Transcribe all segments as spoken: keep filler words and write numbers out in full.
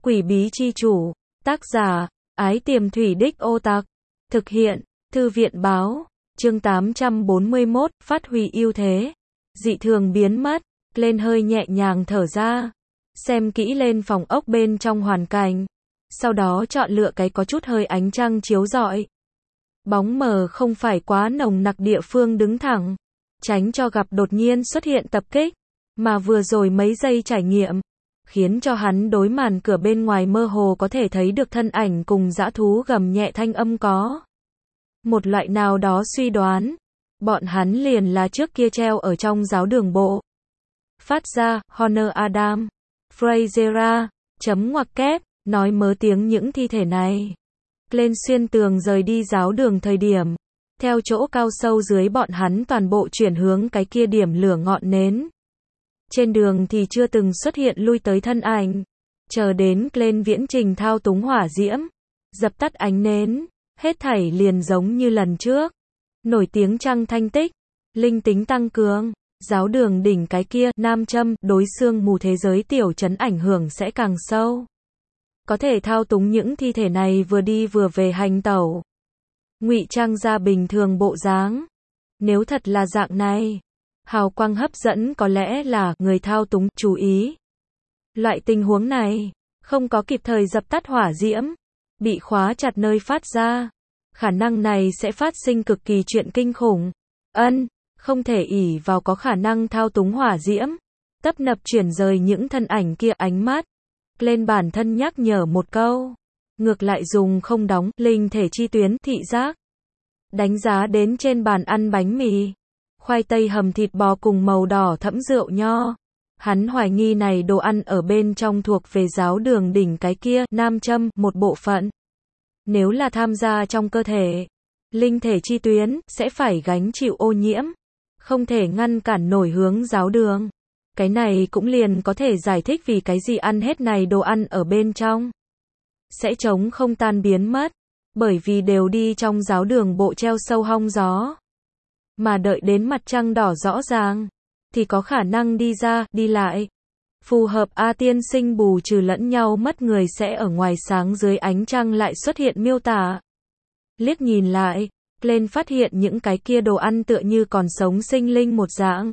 Quỷ bí chi chủ, tác giả, Ái Tiềm Thủy Đích Ô Tặc, thực hiện, Thư viện báo, chương tám trăm bốn mươi mốt, phát huy ưu thế, dị thường biến mất, lên hơi nhẹ nhàng thở ra, xem kỹ lên phòng ốc bên trong hoàn cảnh, sau đó chọn lựa cái có chút hơi ánh trăng chiếu rọi. Bóng mờ không phải quá nồng nặc địa phương đứng thẳng, tránh cho gặp đột nhiên xuất hiện tập kích, mà vừa rồi mấy giây trải nghiệm, khiến cho hắn đối màn cửa bên ngoài mơ hồ có thể thấy được thân ảnh cùng dã thú gầm nhẹ thanh âm có. Một loại nào đó suy đoán, bọn hắn liền là trước kia treo ở trong giáo đường bộ. Phát ra, Honor Adam, Frasera, chấm ngoặc kép, nói mớ tiếng những thi thể này. Lên xuyên tường rời đi giáo đường thời điểm, theo chỗ cao sâu dưới bọn hắn toàn bộ chuyển hướng cái kia điểm lửa ngọn nến. Trên đường thì chưa từng xuất hiện lui tới thân ảnh, chờ đến lên viễn trình thao túng hỏa diễm, dập tắt ánh nến, hết thảy liền giống như lần trước. Nổi tiếng trăng thanh tích, linh tính tăng cường, giáo đường đỉnh cái kia, nam châm, đối xương mù thế giới tiểu trấn ảnh hưởng sẽ càng sâu. Có thể thao túng những thi thể này vừa đi vừa về hành tẩu, ngụy trang ra bình thường bộ dáng. Nếu thật là dạng này, hào quang hấp dẫn có lẽ là người thao túng chú ý. Loại tình huống này, không có kịp thời dập tắt hỏa diễm, bị khóa chặt nơi phát ra, khả năng này sẽ phát sinh cực kỳ chuyện kinh khủng. Ân, không thể ỷ vào có khả năng thao túng hỏa diễm, tấp nập chuyển rời những thân ảnh kia ánh mắt. Lên bản thân nhắc nhở một câu, ngược lại dùng không đóng linh thể chi tuyến thị giác, đánh giá đến trên bàn ăn bánh mì, khoai tây hầm thịt bò cùng màu đỏ thẫm rượu nho. Hắn hoài nghi này đồ ăn ở bên trong thuộc về giáo đường đỉnh cái kia, nam châm, một bộ phận. Nếu là tham gia trong cơ thể, linh thể chi tuyến, sẽ phải gánh chịu ô nhiễm, không thể ngăn cản nổi hướng giáo đường. Cái này cũng liền có thể giải thích vì cái gì ăn hết này đồ ăn ở bên trong sẽ chống không tan biến mất, bởi vì đều đi trong giáo đường bộ treo sâu hong gió. Mà đợi đến mặt trăng đỏ rõ ràng, thì có khả năng đi ra, đi lại. Phù hợp A tiên sinh bù trừ lẫn nhau mất người sẽ ở ngoài sáng dưới ánh trăng lại xuất hiện miêu tả. Liếc nhìn lại, lên phát hiện những cái kia đồ ăn tựa như còn sống sinh linh một dạng.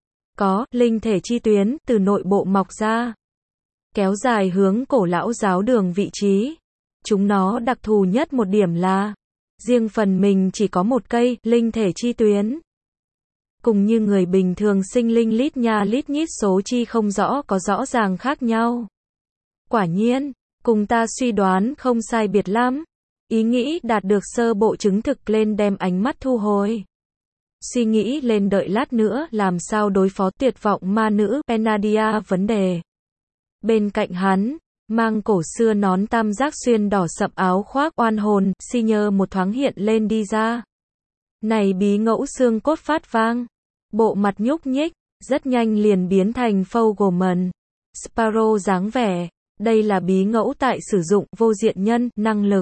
Có, linh thể chi tuyến, từ nội bộ mọc ra. Kéo dài hướng cổ lão giáo đường vị trí. Chúng nó đặc thù nhất một điểm là, riêng phần mình chỉ có một cây, linh thể chi tuyến. Cùng như người bình thường sinh linh lít nha lít nhít số chi không rõ có rõ ràng khác nhau. Quả nhiên, cùng ta suy đoán không sai biệt lắm. Ý nghĩ đạt được sơ bộ chứng thực lên đem ánh mắt thu hồi. Suy nghĩ lên đợi lát nữa làm sao đối phó tuyệt vọng ma nữ Penadia vấn đề. Bên cạnh hắn, mang cổ xưa nón tam giác xuyên đỏ sậm áo khoác oan hồn, si nhơ một thoáng hiện lên đi ra. Này bí ngẫu xương cốt phát vang, bộ mặt nhúc nhích, rất nhanh liền biến thành Fogelman, Sparrow dáng vẻ. Đây là bí ngẫu tại sử dụng vô diện nhân năng lực.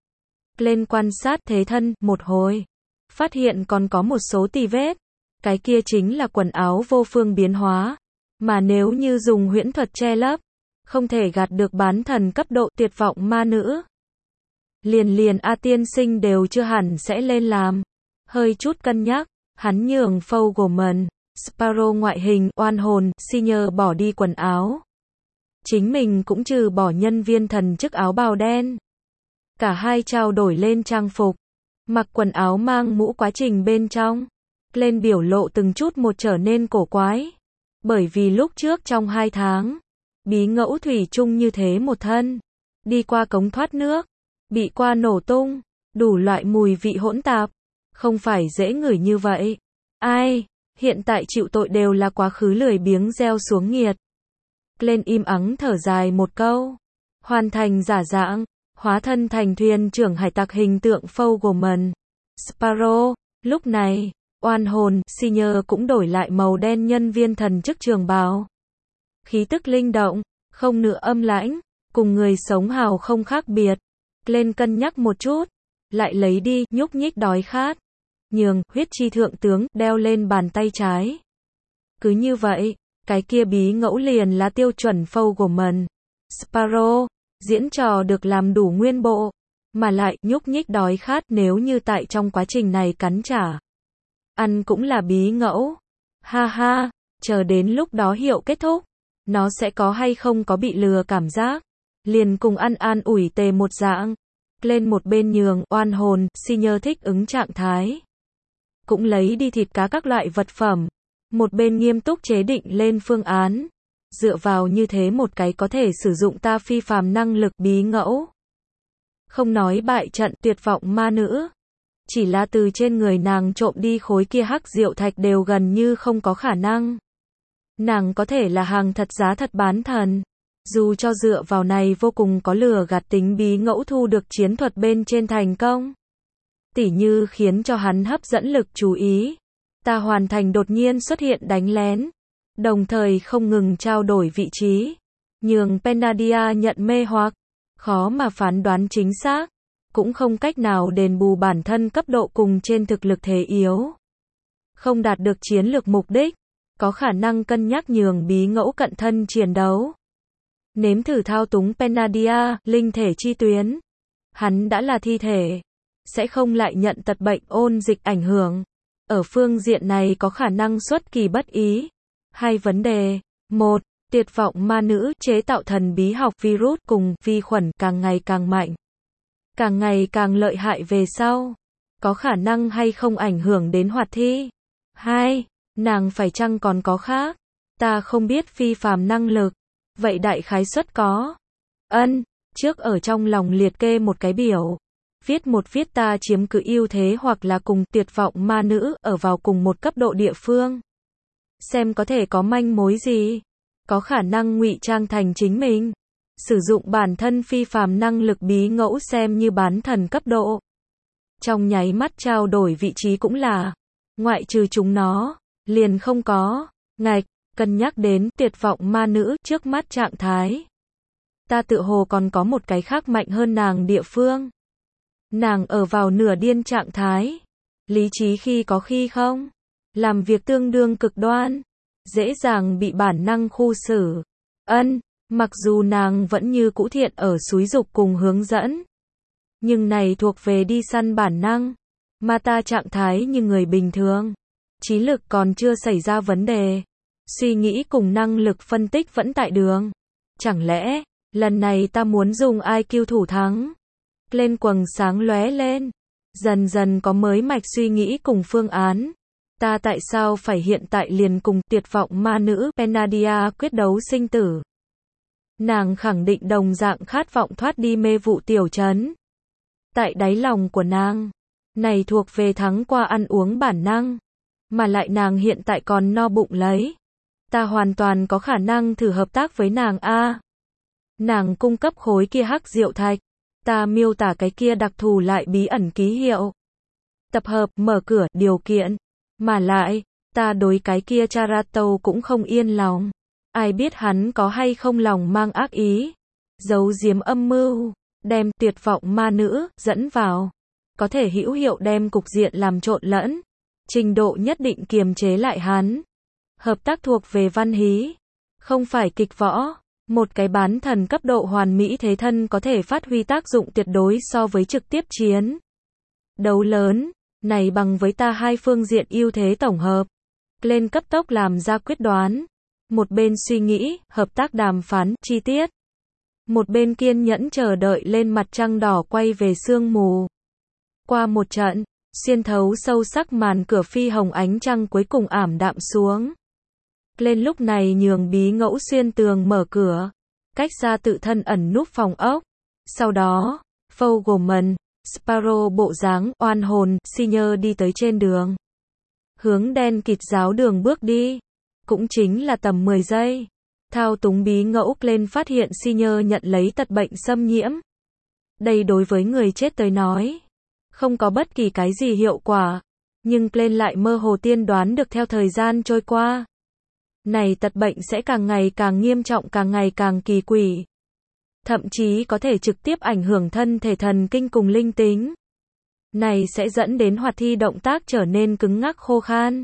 Lên quan sát thế thân một hồi, phát hiện còn có một số tì vết. Cái kia chính là quần áo vô phương biến hóa, mà nếu như dùng huyễn thuật che lấp, không thể gạt được bán thần cấp độ tuyệt vọng ma nữ. Liền liền A tiên sinh đều chưa hẳn sẽ lên làm. Hơi chút cân nhắc, hắn nhường Fogelman, Sparrow ngoại hình, oan hồn, si nhơ bỏ đi quần áo. Chính mình cũng trừ bỏ nhân viên thần chức áo bào đen. Cả hai trao đổi lên trang phục, mặc quần áo mang mũ quá trình bên trong. Lên biểu lộ từng chút một trở nên cổ quái. Bởi vì lúc trước trong hai tháng, bí ngẫu thủy chung như thế một thân. Đi qua cống thoát nước, bị qua nổ tung, đủ loại mùi vị hỗn tạp. Không phải dễ ngửi như vậy. Ai, hiện tại chịu tội đều là quá khứ lười biếng gieo xuống nghiệt. Lên im ắng thở dài một câu. Hoàn thành giả dạng, hóa thân thành thuyền trưởng hải tặc hình tượng Fogelman, Sparrow. Lúc này, oan hồn, si nhơ cũng đổi lại màu đen nhân viên thần chức trường bào. Khí tức linh động, không nửa âm lãnh, cùng người sống hào không khác biệt. Lên cân nhắc một chút, lại lấy đi, nhúc nhích đói khát. Nhường, huyết chi thượng tướng, đeo lên bàn tay trái. Cứ như vậy, cái kia bí ngẫu liền là tiêu chuẩn Fogelman, Sparrow. diễn trò được làm đủ nguyên bộ, mà lại nhúc nhích đói khát nếu như tại trong quá trình này cắn trả. Ăn cũng là bí ngẫu. Ha ha, chờ đến lúc đó hiệu kết thúc, nó sẽ có hay không có bị lừa cảm giác. Liền cùng ăn an ủi tề một dạng. Lên một bên nhường, oan hồn, Senior thích ứng trạng thái. Cũng lấy đi thịt cá các loại vật phẩm. Một bên nghiêm túc chế định lên phương án. Dựa vào như thế một cái có thể sử dụng ta phi phàm năng lực bí ngẫu. Không nói bại trận tuyệt vọng ma nữ. Chỉ là từ trên người nàng trộm đi khối kia hắc diệu thạch đều gần như không có khả năng. Nàng có thể là hàng thật giá thật bán thần. Dù cho dựa vào này vô cùng có lừa gạt tính bí ngẫu thu được chiến thuật bên trên thành công. Tỉ như khiến cho hắn hấp dẫn lực chú ý. Ta hoàn thành đột nhiên xuất hiện đánh lén. Đồng thời không ngừng trao đổi vị trí. Nhường Penadia nhận mê hoặc. Khó mà phán đoán chính xác. Cũng không cách nào đền bù bản thân cấp độ cùng trên thực lực thế yếu. Không đạt được chiến lược mục đích. Có khả năng cân nhắc nhường bí ngẫu cận thân chiến đấu. Nếm thử thao túng Penadia, linh thể chi tuyến. Hắn đã là thi thể. Sẽ không lại nhận tật bệnh ôn dịch ảnh hưởng. Ở phương diện này có khả năng xuất kỳ bất ý. Hai vấn đề. Một, tuyệt vọng ma nữ chế tạo thần bí học virus cùng vi khuẩn càng ngày càng mạnh. Càng ngày càng lợi hại về sau. Có khả năng hay không ảnh hưởng đến hoạt thi. Hai, nàng phải chăng còn có khác. Ta không biết phi phàm năng lực. Vậy đại khái suất có. Ân, trước ở trong lòng liệt kê một cái biểu. Viết một viết ta chiếm cứ ưu thế hoặc là cùng tuyệt vọng ma nữ ở vào cùng một cấp độ địa phương. Xem có thể có manh mối gì. Có khả năng ngụy trang thành chính mình. Sử dụng bản thân phi phàm năng lực bí ngẫu xem như bán thần cấp độ. Trong nháy mắt trao đổi vị trí cũng là. Ngoại trừ chúng nó. Liền không có. Ngạch. Cân nhắc đến tuyệt vọng ma nữ trước mắt trạng thái. Ta tự hồ còn có một cái khác mạnh hơn nàng địa phương. Nàng ở vào nửa điên trạng thái. Lý trí khi có khi không. Làm việc tương đương cực đoan. Dễ dàng bị bản năng khu xử. Ân, mặc dù nàng vẫn như cũ thiện ở xúi dục cùng hướng dẫn. Nhưng này thuộc về đi săn bản năng. Mà ta trạng thái như người bình thường. Trí lực còn chưa xảy ra vấn đề. Suy nghĩ cùng năng lực phân tích vẫn tại đường. Chẳng lẽ, lần này ta muốn dùng i kiu thủ thắng. Lên quầng sáng lóe lên. Dần dần có mới mạch suy nghĩ cùng phương án. Ta tại sao phải hiện tại liền cùng tuyệt vọng ma nữ Penadia quyết đấu sinh tử. Nàng khẳng định đồng dạng khát vọng thoát đi mê vụ tiểu trấn. Tại đáy lòng của nàng. Này thuộc về thắng qua ăn uống bản năng. Mà lại nàng hiện tại còn no bụng lấy. Ta hoàn toàn có khả năng thử hợp tác với nàng a. Nàng cung cấp khối kia hắc diệu thạch. Ta miêu tả cái kia đặc thù lại bí ẩn ký hiệu. Tập hợp, mở cửa, điều kiện. Mà lại, ta đối cái kia Charato cũng không yên lòng. Ai biết hắn có hay không lòng mang ác ý. Giấu giếm âm mưu. Đem tuyệt vọng ma nữ, dẫn vào. Có thể hữu hiệu đem cục diện làm trộn lẫn. Trình độ nhất định kiềm chế lại hắn. Hợp tác thuộc về văn hí. Không phải kịch võ. Một cái bán thần cấp độ hoàn mỹ thế thân có thể phát huy tác dụng tuyệt đối so với trực tiếp chiến. Đấu lớn. Này bằng với ta hai phương diện ưu thế tổng hợp. Lên cấp tốc làm ra quyết đoán. Một bên suy nghĩ, hợp tác đàm phán, chi tiết. Một bên kiên nhẫn chờ đợi lên mặt trăng đỏ quay về sương mù. Qua một trận, xuyên thấu sâu sắc màn cửa phi hồng ánh trăng cuối cùng ảm đạm xuống. Lên lúc này nhường bí ngẫu xuyên tường mở cửa. Cách ra tự thân ẩn núp phòng ốc. Sau đó, Fogelman, Sparrow bộ dáng, oan hồn, Senior đi tới trên đường. Hướng đen kịt giáo đường bước đi. Cũng chính là tầm mười giây. Thao túng bí ngẫu lên phát hiện Senior nhận lấy tật bệnh xâm nhiễm. Đây đối với người chết tới nói. Không có bất kỳ cái gì hiệu quả. Nhưng lên lại mơ hồ tiên đoán được theo thời gian trôi qua. Này tật bệnh sẽ càng ngày càng nghiêm trọng càng ngày càng kỳ quỷ. Thậm chí có thể trực tiếp ảnh hưởng thân thể thần kinh cùng linh tính. Này sẽ dẫn đến hoạt thi động tác trở nên cứng ngắc khô khan.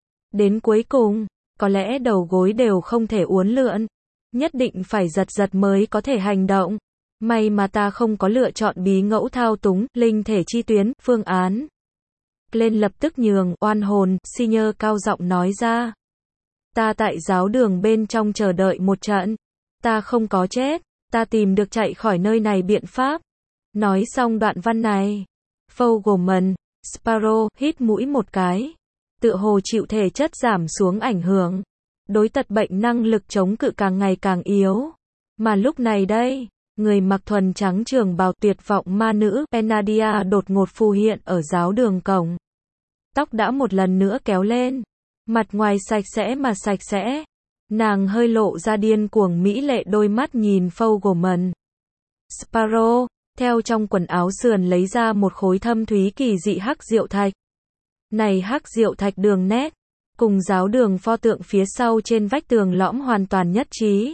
Đến cuối cùng, có lẽ đầu gối đều không thể uốn lượn. Nhất định phải giật giật mới có thể hành động. May mà ta không có lựa chọn bí ngẫu thao túng, linh thể chi tuyến, phương án. Glenn lập tức nhường, oan hồn, Senior cao giọng nói ra. Ta tại giáo đường bên trong chờ đợi một trận. Ta không có chết. Ta tìm được chạy khỏi nơi này biện pháp. Nói xong đoạn văn này. Fogelman, Sparrow, hít mũi một cái. Tựa hồ chịu thể chất giảm xuống ảnh hưởng. Đối tật bệnh năng lực chống cự càng ngày càng yếu. Mà lúc này đây, người mặc thuần trắng trường bào tuyệt vọng ma nữ, Penadia đột ngột phù hiện ở giáo đường cổng. Tóc đã một lần nữa kéo lên. Mặt ngoài sạch sẽ mà sạch sẽ. Nàng hơi lộ ra điên cuồng mỹ lệ đôi mắt nhìn Fogelman. Sparrow, theo trong quần áo sườn lấy ra một khối thâm thúy kỳ dị hắc diệu thạch. Này hắc diệu thạch đường nét, cùng giáo đường pho tượng phía sau trên vách tường lõm hoàn toàn nhất trí.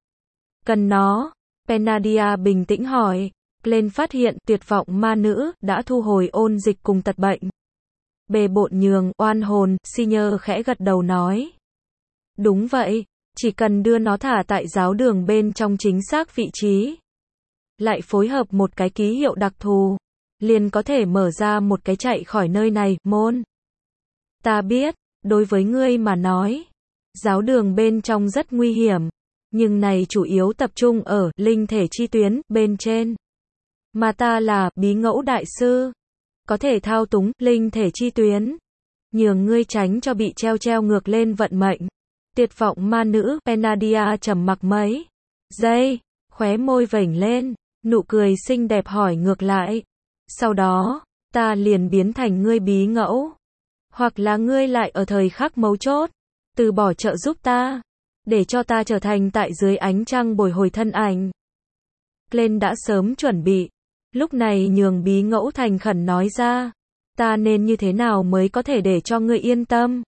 Cần nó, Penadia bình tĩnh hỏi. Glenn phát hiện tuyệt vọng ma nữ đã thu hồi ôn dịch cùng tật bệnh. Bề bộn nhường, oan hồn, Senior khẽ gật đầu nói. Đúng vậy, chỉ cần đưa nó thả tại giáo đường bên trong chính xác vị trí. Lại phối hợp một cái ký hiệu đặc thù. Liền có thể mở ra một cái chạy khỏi nơi này, môn. Ta biết, đối với ngươi mà nói, giáo đường bên trong rất nguy hiểm. Nhưng này chủ yếu tập trung ở linh thể chi tuyến bên trên. Mà ta là bí ngẫu đại sư. Có thể thao túng linh thể chi tuyến. Nhường ngươi tránh cho bị treo treo ngược lên vận mệnh. Tuyệt vọng ma nữ, Penadia trầm mặc mấy giây, khóe môi vểnh lên, nụ cười xinh đẹp hỏi ngược lại. Sau đó, ta liền biến thành ngươi bí ngẫu. Hoặc là ngươi lại ở thời khắc mấu chốt, từ bỏ trợ giúp ta, để cho ta trở thành tại dưới ánh trăng bồi hồi thân ảnh. Glenn đã sớm chuẩn bị. Lúc này nhường bí ngẫu thành khẩn nói ra. Ta nên như thế nào mới có thể để cho ngươi yên tâm?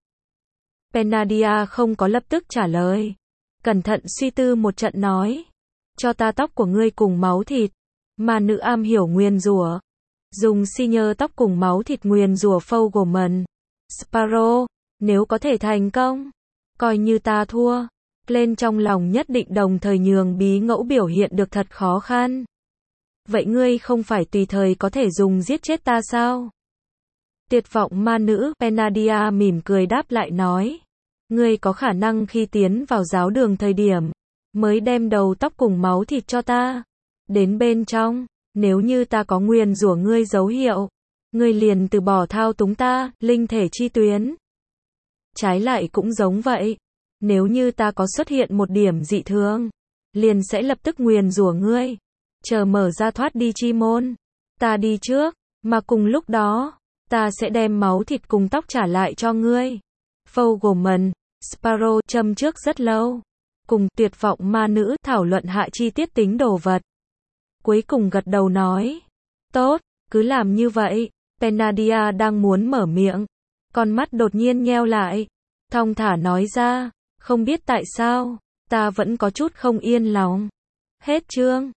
Penadia không có lập tức trả lời. Cẩn thận suy tư một trận nói. Cho ta tóc của ngươi cùng máu thịt. Mà nữ am hiểu nguyền rủa. Dùng Senior tóc cùng máu thịt nguyền rủa Fogelman. Sparrow, nếu có thể thành công, coi như ta thua. Glenn trong lòng nhất định đồng thời nhường bí ngẫu biểu hiện được thật khó khăn. Vậy ngươi không phải tùy thời có thể dùng giết chết ta sao? Tuyệt vọng ma nữ, Penadia mỉm cười đáp lại nói. Ngươi có khả năng khi tiến vào giáo đường thời điểm, mới đem đầu tóc cùng máu thịt cho ta. Đến bên trong, nếu như ta có nguyền rủa ngươi dấu hiệu, ngươi liền từ bỏ thao túng ta, linh thể chi tuyến. Trái lại cũng giống vậy. Nếu như ta có xuất hiện một điểm dị thường, liền sẽ lập tức nguyền rủa ngươi. Chờ mở ra thoát đi chi môn. Ta đi trước, mà cùng lúc đó, ta sẽ đem máu thịt cùng tóc trả lại cho ngươi. Fogelman, Sparrow châm trước rất lâu. Cùng tuyệt vọng ma nữ thảo luận hạ chi tiết tính đồ vật. Cuối cùng gật đầu nói. Tốt, cứ làm như vậy. Penadia đang muốn mở miệng. Con mắt đột nhiên nheo lại. Thong thả nói ra. Không biết tại sao, ta vẫn có chút không yên lòng. Hết chương.